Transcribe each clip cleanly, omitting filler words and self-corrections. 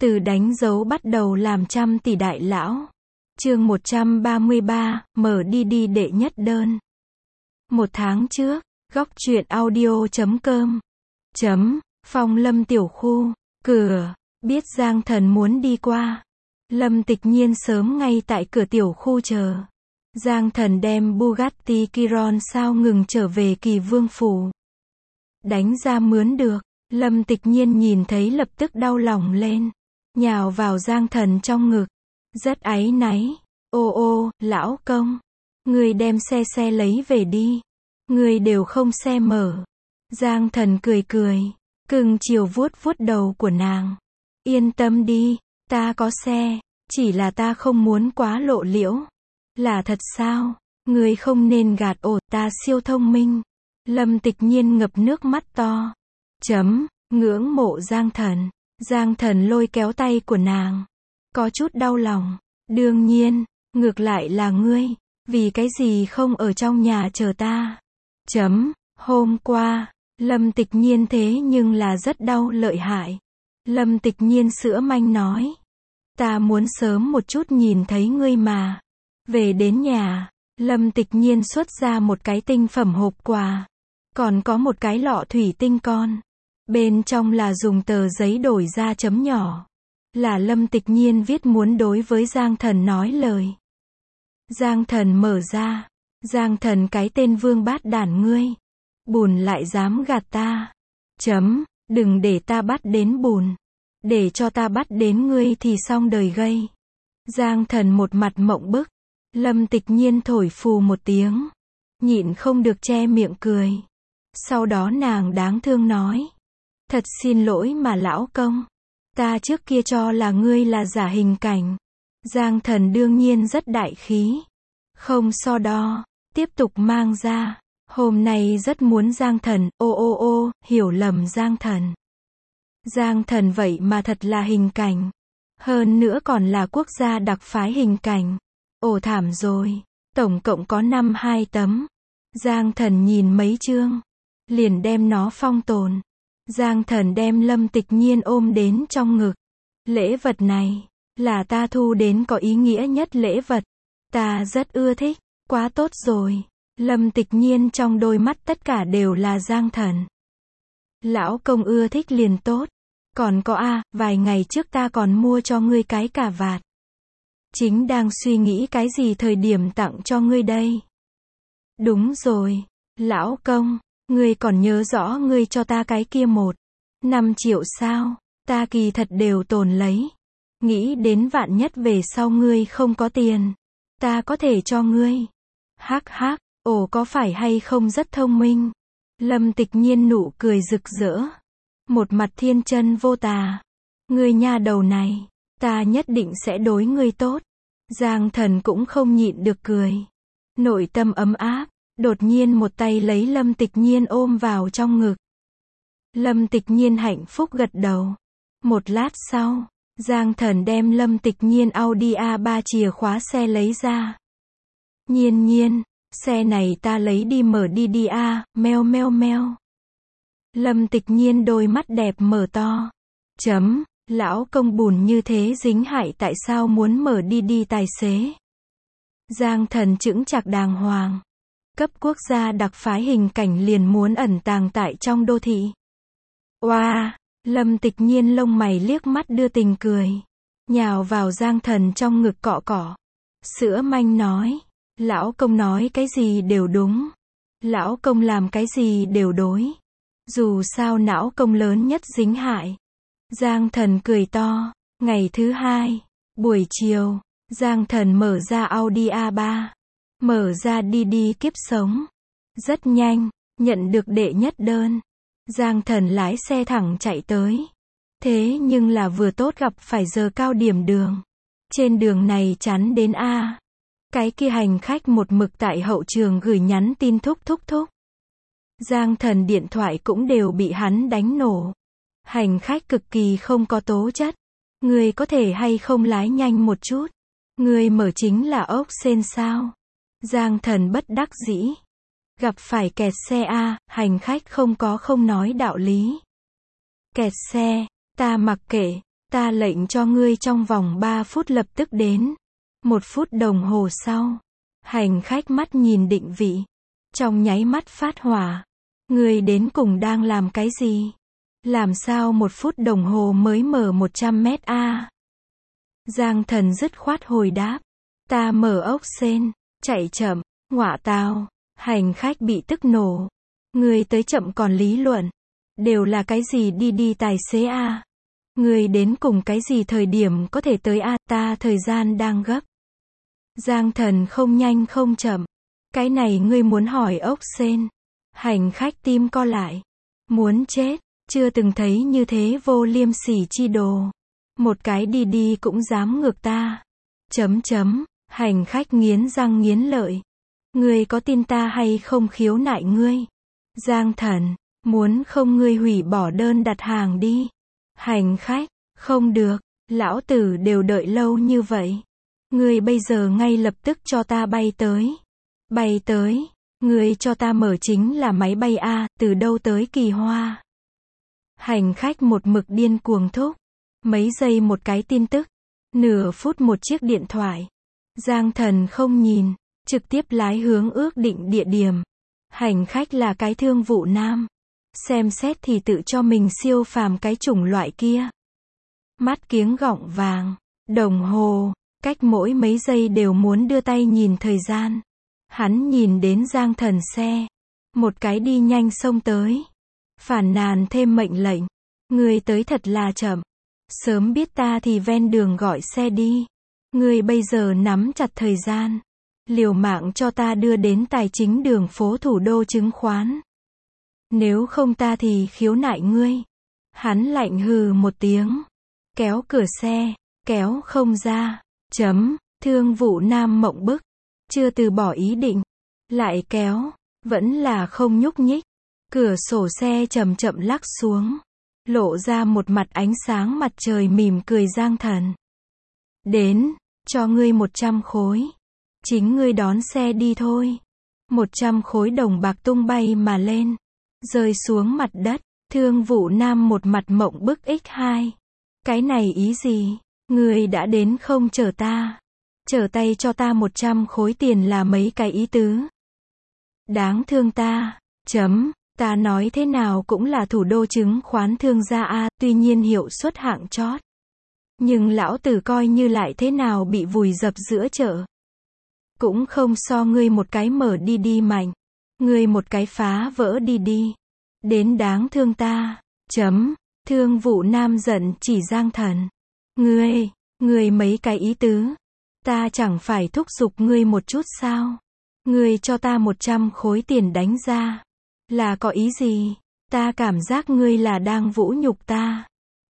Từ đánh dấu bắt đầu làm trăm tỷ đại lão. Chương 133, mở đi đệ nhất đơn. Một tháng trước, góc truyện audio.com. Phòng Lâm tiểu khu, cửa, biết Giang Thần muốn đi qua. Lâm Tịch Nhiên sớm ngay tại cửa tiểu khu chờ. Giang Thần đem Bugatti Chiron sao ngừng trở về Kỳ Vương phủ. Đánh ra mướn được, Lâm Tịch Nhiên nhìn thấy lập tức đau lòng lên. Nhào vào Giang Thần trong ngực. Rất áy náy. Ô, lão công. Người đem xe lấy về đi. Người đều không xe mở. Giang Thần cười. Cưng chiều vuốt đầu của nàng. Yên tâm đi, ta có xe. Chỉ là ta không muốn quá lộ liễu. Là thật sao? Người không nên gạt ta siêu thông minh. Lâm Tịch Nhiên ngập nước mắt to. Ngưỡng mộ Giang Thần. Giang Thần lôi kéo tay của nàng. Có chút đau lòng. Đương nhiên, ngược lại là ngươi. Vì cái gì không ở trong nhà chờ ta? Hôm qua, Lâm Tịch Nhiên thế nhưng là rất đau lợi hại. Lâm Tịch Nhiên sữa manh nói. Ta muốn sớm một chút nhìn thấy ngươi mà. Về đến nhà, Lâm Tịch Nhiên xuất ra một cái tinh phẩm hộp quà. Còn có một cái lọ thủy tinh con. Bên trong là dùng tờ giấy đổi ra chấm nhỏ. Là Lâm Tịch Nhiên viết muốn đối với Giang Thần nói lời. Giang Thần mở ra. Giang Thần cái tên vương bát đản ngươi. Bùn lại dám gạt ta. Đừng để ta bắt đến bùn. Để cho ta bắt đến ngươi thì xong đời gây. Giang Thần một mặt mộng bức. Lâm Tịch Nhiên thổi phù một tiếng. Nhịn không được che miệng cười. Sau đó nàng đáng thương nói. Thật xin lỗi mà lão công. Ta trước kia cho là ngươi là giả hình cảnh. Giang Thần đương nhiên rất đại khí. Không so đo. Tiếp tục mang ra. Hôm nay rất muốn Giang Thần. Hiểu lầm Giang Thần. Giang Thần vậy mà thật là hình cảnh. Hơn nữa còn là quốc gia đặc phái hình cảnh. Thảm rồi. Tổng cộng có 2 tấm. Giang Thần nhìn mấy chương. Liền đem nó phong tồn. Giang Thần đem Lâm Tịch Nhiên ôm đến trong ngực. Lễ vật này, là ta thu đến có ý nghĩa nhất lễ vật. Ta rất ưa thích, quá tốt rồi. Lâm Tịch Nhiên trong đôi mắt tất cả đều là Giang Thần. Lão công ưa thích liền tốt. Còn có vài ngày trước ta còn mua cho ngươi cái cà vạt. Chính đang suy nghĩ cái gì thời điểm tặng cho ngươi đây. Đúng rồi, lão công. Ngươi còn nhớ rõ ngươi cho ta cái kia 5 triệu sao? Ta kỳ thật đều tồn lấy. Nghĩ đến vạn nhất về sau ngươi không có tiền. Ta có thể cho ngươi. Hắc, có phải hay không rất thông minh? Lâm Tịch Nhiên nụ cười rực rỡ. Một mặt thiên chân vô tà. Ngươi nha đầu này. Ta nhất định sẽ đối ngươi tốt. Giang Thần cũng không nhịn được cười. Nội tâm ấm áp. Đột nhiên một tay lấy Lâm Tịch Nhiên ôm vào trong ngực. Lâm Tịch Nhiên hạnh phúc gật đầu. Một lát sau, Giang Thần đem Lâm Tịch Nhiên Audi A3 chìa khóa xe lấy ra. Nhiên, xe này ta lấy đi mở đi meo. Lâm Tịch Nhiên đôi mắt đẹp mở to. Lão công bùn như thế dính hại tại sao muốn mở đi tài xế. Giang Thần chững chạc đàng hoàng. Cấp quốc gia đặc phái hình cảnh liền muốn ẩn tàng tại trong đô thị. Lâm Tịch Nhiên lông mày liếc mắt đưa tình cười. Nhào vào Giang Thần trong ngực cọ. Sữa manh nói. Lão công nói cái gì đều đúng. Lão công làm cái gì đều đối. Dù sao não công lớn nhất dính hại. Giang Thần cười to. Ngày thứ 2, buổi chiều, Giang Thần mở ra Audi A3. Mở ra đi kiếp sống. Rất nhanh, nhận được đệ nhất đơn. Giang Thần lái xe thẳng chạy tới. Thế nhưng là vừa tốt gặp phải giờ cao điểm đường. Trên đường này chắn đến cái kia hành khách một mực tại hậu trường gửi nhắn tin thúc. Giang Thần điện thoại cũng đều bị hắn đánh nổ. Hành khách cực kỳ không có tố chất. Người có thể hay không lái nhanh một chút. Người mở chính là ốc sên sao. Giang Thần bất đắc dĩ. Gặp phải kẹt xe hành khách không nói đạo lý. Kẹt xe, ta mặc kệ, Ta lệnh cho ngươi trong vòng 3 phút lập tức đến. 1 phút đồng hồ sau, hành khách mắt nhìn định vị, trong nháy mắt phát hỏa. Ngươi đến cùng đang làm cái gì? Làm sao 1 phút đồng hồ mới mở 100 mét a? Giang Thần dứt khoát hồi đáp. Ta mở ốc sên, chạy chậm, ngọa tào. Hành khách bị tức nổ. Ngươi tới chậm còn lý luận. Đều là cái gì đi tài xế a? Ngươi đến cùng cái gì thời điểm có thể tới a? Ta thời gian đang gấp. Giang Thần không nhanh không chậm. Cái này ngươi muốn hỏi ốc sên. Hành khách tim co lại. Muốn chết, chưa từng thấy như thế vô liêm sỉ chi đồ. Một cái đi cũng dám ngược ta. Hành khách nghiến răng nghiến lợi. Ngươi có tin ta hay không khiếu nại ngươi? Giang Thần, muốn không ngươi hủy bỏ đơn đặt hàng đi. Hành khách, không được, lão tử đều đợi lâu như vậy. Ngươi bây giờ ngay lập tức cho ta bay tới. Bay tới, ngươi cho ta mở chính là máy bay A, từ đâu tới Kỳ Hoa. Hành khách một mực điên cuồng thúc. Mấy giây một cái tin tức. Nửa phút một chiếc điện thoại. Giang Thần không nhìn, trực tiếp lái hướng ước định địa điểm. Hành khách là cái thương vụ nam. Xem xét thì tự cho mình siêu phàm cái chủng loại kia. Mắt kiếng gọng vàng, đồng hồ, cách mỗi mấy giây đều muốn đưa tay nhìn thời gian. Hắn nhìn đến Giang Thần xe. Một cái đi nhanh xông tới. Phản nàn thêm mệnh lệnh. Ngươi tới thật là chậm. Sớm biết ta thì ven đường gọi xe đi. Ngươi bây giờ nắm chặt thời gian. Liều mạng cho ta đưa đến tài chính đường phố thủ đô chứng khoán. Nếu không ta thì khiếu nại ngươi. Hắn lạnh hừ một tiếng. Kéo cửa xe. Kéo không ra. Thương vụ nam mộng bức. Chưa từ bỏ ý định. Lại kéo. Vẫn là không nhúc nhích. Cửa sổ xe chậm chậm lắc xuống. Lộ ra một mặt ánh sáng mặt trời mỉm cười Giang Thần. Đến, cho ngươi 100 khối. Chính ngươi đón xe đi thôi. 100 khối đồng bạc tung bay mà lên. Rơi xuống mặt đất. Thương vụ nam một mặt mộng bức x2. Cái này ý gì? Ngươi đã đến không chờ ta. Trở tay cho ta 100 khối tiền là mấy cái ý tứ. Đáng thương ta. Ta nói thế nào cũng là thủ đô chứng khoán thương gia A, tuy nhiên hiệu suất hạng chót. Nhưng lão tử coi như lại thế nào bị vùi dập giữa chợ. Cũng không so ngươi một cái mở đi mạnh. Ngươi một cái phá vỡ đi. Đến đáng thương ta. Thương vụ nam giận chỉ Giang Thần. Ngươi mấy cái ý tứ. Ta chẳng phải thúc giục ngươi một chút sao? Ngươi cho ta 100 khối tiền đánh ra. Là có ý gì? Ta cảm giác ngươi là đang vũ nhục ta.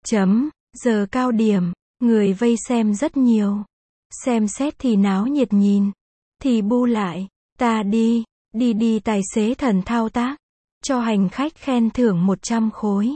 Giờ cao điểm, người vây xem rất nhiều. Xem xét thì náo nhiệt nhìn. Thì bu lại, ta đi tài xế thần thao tác. Cho hành khách khen thưởng 100 khối.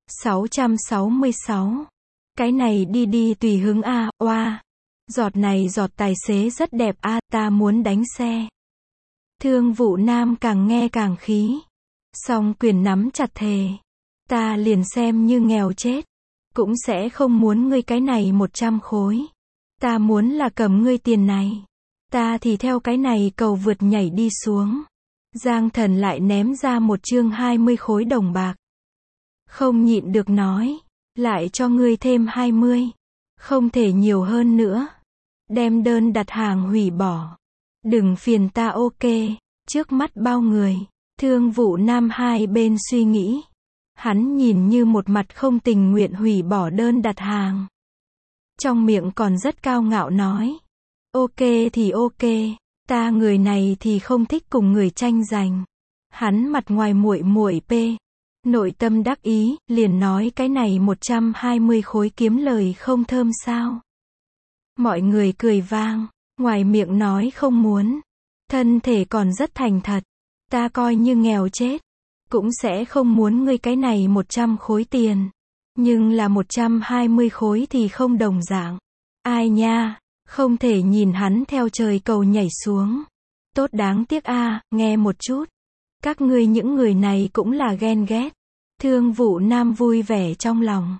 666. Cái này đi tùy hứng A, oa. Giọt này giọt tài xế rất đẹp A, ta muốn đánh xe. Thương vụ nam càng nghe càng khí. Song quyền nắm chặt thề. Ta liền xem như nghèo chết. Cũng sẽ không muốn ngươi cái này 100 khối. Ta muốn là cầm ngươi tiền này. Ta thì theo cái này cầu vượt nhảy đi xuống. Giang Thần lại ném ra một chương 20 khối đồng bạc. Không nhịn được nói. Lại cho ngươi thêm 20. Không thể nhiều hơn nữa. Đem đơn đặt hàng hủy bỏ. Đừng phiền ta ok. Trước mắt bao người. Thương vụ nam hai bên suy nghĩ. Hắn nhìn như một mặt không tình nguyện hủy bỏ đơn đặt hàng. Trong miệng còn rất cao ngạo nói. Ok thì ok. Ta người này thì không thích cùng người tranh giành. Hắn mặt ngoài muội p. Nội tâm đắc ý, liền nói cái này 120 khối kiếm lời không thơm sao. Mọi người cười vang, ngoài miệng nói không muốn. Thân thể còn rất thành thật. Ta coi như nghèo chết. Cũng sẽ không muốn ngươi cái này 100 khối tiền. Nhưng là 120 khối thì không đồng dạng. Ai nha, không thể nhìn hắn theo trời cầu nhảy xuống. Tốt đáng tiếc a, nghe một chút. Các ngươi những người này cũng là ghen ghét. Thương vụ nam vui vẻ trong lòng.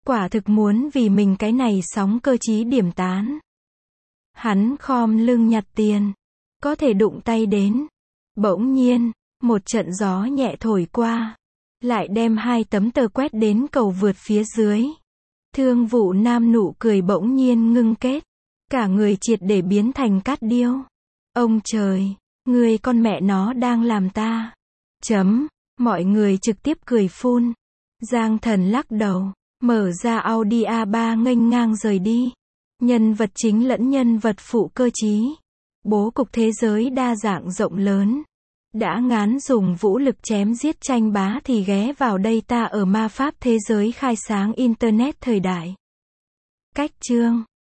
Quả thực muốn vì mình cái này sóng cơ chí điểm tán. Hắn khom lưng nhặt tiền. Có thể đụng tay đến. Bỗng nhiên, một trận gió nhẹ thổi qua. Lại đem 2 tấm tờ quét đến cầu vượt phía dưới. Thương vụ nam nụ cười bỗng nhiên ngưng kết. Cả người triệt để biến thành cát điêu. Ông trời, người con mẹ nó đang làm ta. Mọi người trực tiếp cười phun. Giang Thần lắc đầu, mở ra Audi A3 nghênh ngang rời đi. Nhân vật chính lẫn nhân vật phụ cơ trí. Bố cục thế giới đa dạng rộng lớn. Đã ngán dùng vũ lực chém giết tranh bá thì ghé vào đây ta ở ma pháp thế giới khai sáng Internet thời đại. Cách chương